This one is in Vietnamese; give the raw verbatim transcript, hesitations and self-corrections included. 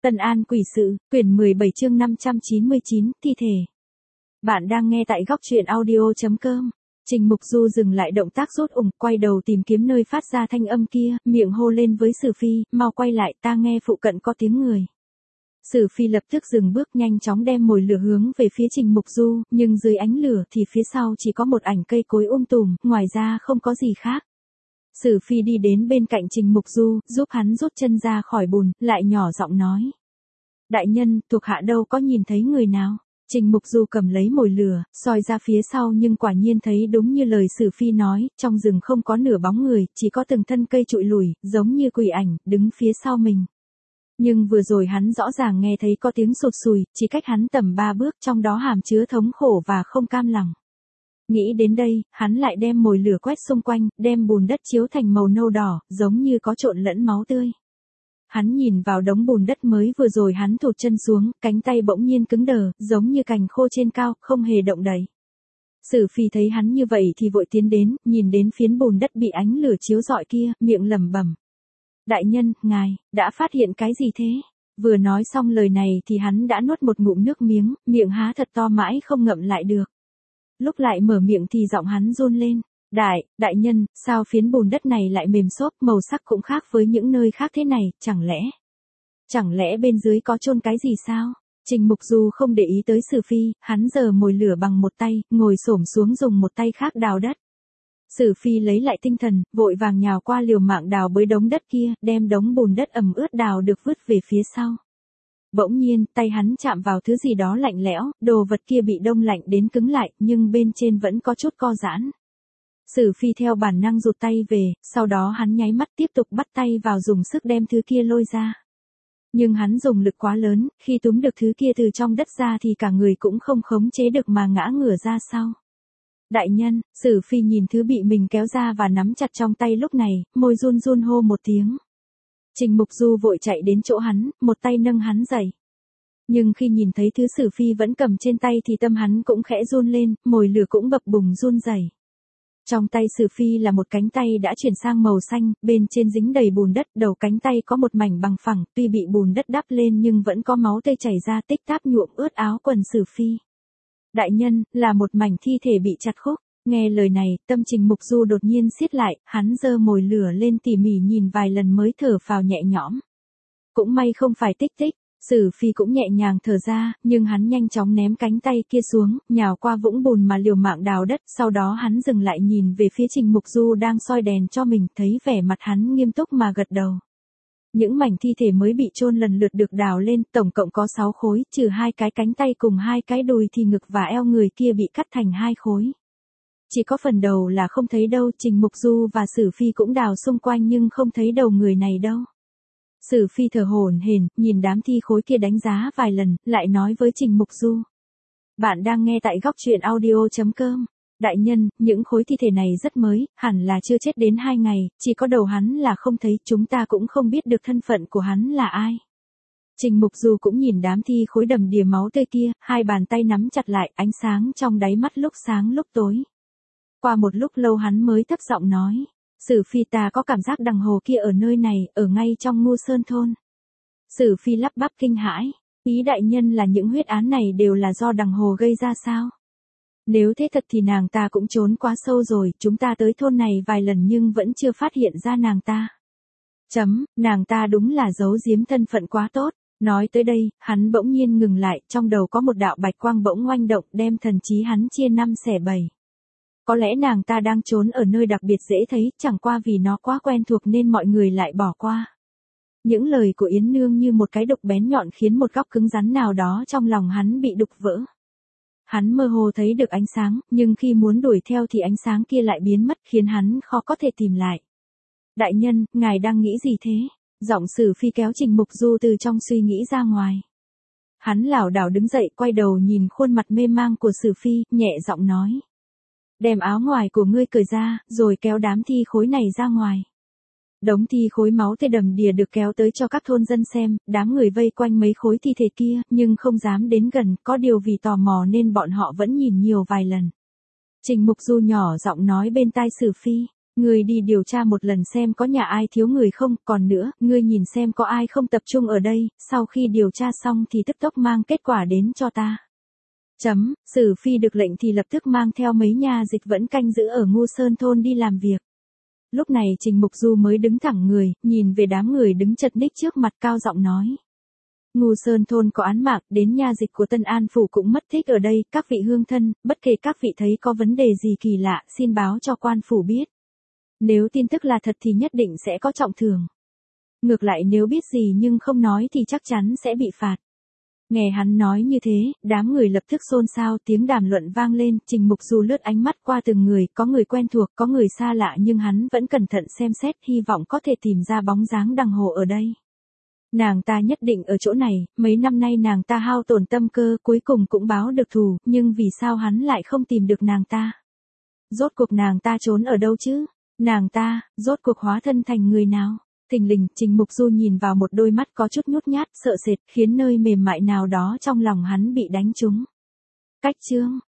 Tân An quỷ sự, quyển mười bảy chương năm trăm chín mươi chín, thi thể. Bạn đang nghe tại góc truyện audio chấm com. Trình Mục Du dừng lại động tác rút ủng, quay đầu tìm kiếm nơi phát ra thanh âm kia, miệng hô lên với Sử Phi, mau quay lại, ta nghe phụ cận có tiếng người. Sử Phi lập tức dừng bước, nhanh chóng đem mồi lửa hướng về phía Trình Mục Du, nhưng dưới ánh lửa thì phía sau chỉ có một ảnh cây cối um tùm, ngoài ra không có gì khác. Sử Phi đi đến bên cạnh Trình Mục Du, giúp hắn rút chân ra khỏi bùn, lại nhỏ giọng nói. Đại nhân, thuộc hạ đâu có nhìn thấy người nào. Trình Mục Du cầm lấy mồi lửa, soi ra phía sau nhưng quả nhiên thấy đúng như lời Sử Phi nói, trong rừng không có nửa bóng người, chỉ có từng thân cây trụi lủi, giống như quỷ ảnh, đứng phía sau mình. Nhưng vừa rồi hắn rõ ràng nghe thấy có tiếng sụt sùi, chỉ cách hắn tầm ba bước, trong đó hàm chứa thống khổ và không cam lòng. Nghĩ đến đây, hắn lại đem mồi lửa quét xung quanh, đem bùn đất chiếu thành màu nâu đỏ, giống như có trộn lẫn máu tươi. Hắn nhìn vào đống bùn đất mới vừa rồi hắn thụt chân xuống, cánh tay bỗng nhiên cứng đờ, giống như cành khô trên cao, không hề động đậy. Sử Phi thấy hắn như vậy thì vội tiến đến, nhìn đến phiến bùn đất bị ánh lửa chiếu rọi kia, miệng lẩm bẩm. Đại nhân, ngài, đã phát hiện cái gì thế? Vừa nói xong lời này thì hắn đã nuốt một ngụm nước miếng, miệng há thật to mãi không ngậm lại được. Lúc lại mở miệng thì giọng hắn run lên. Đại, đại nhân, sao phiến bùn đất này lại mềm xốp, màu sắc cũng khác với những nơi khác thế này, chẳng lẽ? Chẳng lẽ bên dưới có chôn cái gì sao? Trình Mục Du không để ý tới Sử Phi, hắn giở mồi lửa bằng một tay, ngồi xổm xuống dùng một tay khác đào đất. Sử Phi lấy lại tinh thần, vội vàng nhào qua liều mạng đào bới đống đất kia, đem đống bùn đất ẩm ướt đào được vứt về phía sau. Bỗng nhiên, tay hắn chạm vào thứ gì đó lạnh lẽo, đồ vật kia bị đông lạnh đến cứng lại, nhưng bên trên vẫn có chút co giãn. Sử Phi theo bản năng rụt tay về, sau đó hắn nháy mắt tiếp tục bắt tay vào dùng sức đem thứ kia lôi ra. Nhưng hắn dùng lực quá lớn, khi túm được thứ kia từ trong đất ra thì cả người cũng không khống chế được mà ngã ngửa ra sau. Đại nhân, Sử Phi nhìn thứ bị mình kéo ra và nắm chặt trong tay lúc này, môi run run hô một tiếng. Trình Mục Du vội chạy đến chỗ hắn, một tay nâng hắn dậy. Nhưng khi nhìn thấy thứ Sử Phi vẫn cầm trên tay thì tâm hắn cũng khẽ run lên, mồi lửa cũng bập bùng run rẩy. Trong tay Sử Phi là một cánh tay đã chuyển sang màu xanh, bên trên dính đầy bùn đất, đầu cánh tay có một mảnh bằng phẳng, tuy bị bùn đất đắp lên nhưng vẫn có máu tươi chảy ra tích táp nhuộm ướt áo quần Sử Phi. Đại nhân, là một mảnh thi thể bị chặt khúc. Nghe lời này, tâm Trình Mục Du đột nhiên siết lại, hắn giơ mồi lửa lên tỉ mỉ nhìn vài lần mới thở phào nhẹ nhõm. Cũng may không phải tích tích. Sử Phi cũng nhẹ nhàng thở ra, nhưng hắn nhanh chóng ném cánh tay kia xuống, nhào qua vũng bùn mà liều mạng đào đất, sau đó hắn dừng lại nhìn về phía Trình Mục Du đang soi đèn cho mình, thấy vẻ mặt hắn nghiêm túc mà gật đầu. Những mảnh thi thể mới bị chôn lần lượt được đào lên, tổng cộng có sáu khối, trừ hai cái cánh tay cùng hai cái đùi thì ngực và eo người kia bị cắt thành hai khối. Chỉ có phần đầu là không thấy đâu, Trình Mục Du và Sử Phi cũng đào xung quanh nhưng không thấy đầu người này đâu. Sử Phi thở hổn hển, nhìn đám thi khối kia đánh giá vài lần, lại nói với Trình Mục Du. Bạn đang nghe tại góc truyện audio chấm com. Đại nhân, những khối thi thể này rất mới, hẳn là chưa chết đến hai ngày, chỉ có đầu hắn là không thấy, chúng ta cũng không biết được thân phận của hắn là ai. Trình Mục Du cũng nhìn đám thi khối đầm đìa máu tươi kia, hai bàn tay nắm chặt lại, ánh sáng trong đáy mắt lúc sáng lúc tối. Qua một lúc lâu hắn mới thấp giọng nói. Sử Phi, ta có cảm giác đằng hồ kia ở nơi này, ở ngay trong Ngu Sơn thôn. Sử Phi lắp bắp kinh hãi, ý đại nhân là những huyết án này đều là do đằng hồ gây ra sao? Nếu thế thật thì nàng ta cũng trốn quá sâu rồi, chúng ta tới thôn này vài lần nhưng vẫn chưa phát hiện ra nàng ta. Chấm, nàng ta đúng là giấu giếm thân phận quá tốt. Nói tới đây, hắn bỗng nhiên ngừng lại, trong đầu có một đạo bạch quang bỗng oanh động đem thần trí hắn chia năm xẻ bảy. Có lẽ nàng ta đang trốn ở nơi đặc biệt dễ thấy, chẳng qua vì nó quá quen thuộc nên mọi người lại bỏ qua. Những lời của Yến Nương như một cái đục bén nhọn khiến một góc cứng rắn nào đó trong lòng hắn bị đục vỡ. Hắn mơ hồ thấy được ánh sáng, nhưng khi muốn đuổi theo thì ánh sáng kia lại biến mất khiến hắn khó có thể tìm lại. Đại nhân, ngài đang nghĩ gì thế? Giọng Sử Phi kéo Trình Mục Du từ trong suy nghĩ ra ngoài. Hắn lảo đảo đứng dậy, quay đầu nhìn khuôn mặt mê mang của Sử Phi, nhẹ giọng nói. Đem áo ngoài của ngươi cởi ra, rồi kéo đám thi khối này ra ngoài. Đống thi khối máu tươi đầm đìa được kéo tới cho các thôn dân xem, đám người vây quanh mấy khối thi thể kia, nhưng không dám đến gần, có điều vì tò mò nên bọn họ vẫn nhìn nhiều vài lần. Trình Mục Du nhỏ giọng nói bên tai Sử Phi, Ngươi đi điều tra một lần xem có nhà ai thiếu người không, còn nữa, ngươi nhìn xem có ai không tập trung ở đây, sau khi điều tra xong thì tức tốc mang kết quả đến cho ta. Chấm, Sử Phi được lệnh thì lập tức mang theo mấy nha dịch vẫn canh giữ ở Ngu Sơn thôn đi làm việc. Lúc này Trình Mục Du mới đứng thẳng người, nhìn về đám người đứng chật ních trước mặt cao giọng nói. Ngu Sơn thôn có án mạng, đến nha dịch của Tân An phủ cũng mất tích ở đây, các vị hương thân, bất kể các vị thấy có vấn đề gì kỳ lạ, xin báo cho quan phủ biết. Nếu tin tức là thật thì nhất định sẽ có trọng thưởng. Ngược lại nếu biết gì nhưng không nói thì chắc chắn sẽ bị phạt. Nghe hắn nói như thế, đám người lập tức xôn xao, tiếng đàm luận vang lên, Trình Mục Du lướt ánh mắt qua từng người, có người quen thuộc, có người xa lạ nhưng hắn vẫn cẩn thận xem xét, hy vọng có thể tìm ra bóng dáng Đằng Hồ ở đây. Nàng ta nhất định ở chỗ này, mấy năm nay nàng ta hao tổn tâm cơ, cuối cùng cũng báo được thù, nhưng vì sao hắn lại không tìm được nàng ta? Rốt cuộc nàng ta trốn ở đâu chứ? Nàng ta, rốt cuộc hóa thân thành người nào? Thình lình, Trình Mục Du nhìn vào một đôi mắt có chút nhút nhát, sợ sệt, khiến nơi mềm mại nào đó trong lòng hắn bị đánh trúng. Cách chương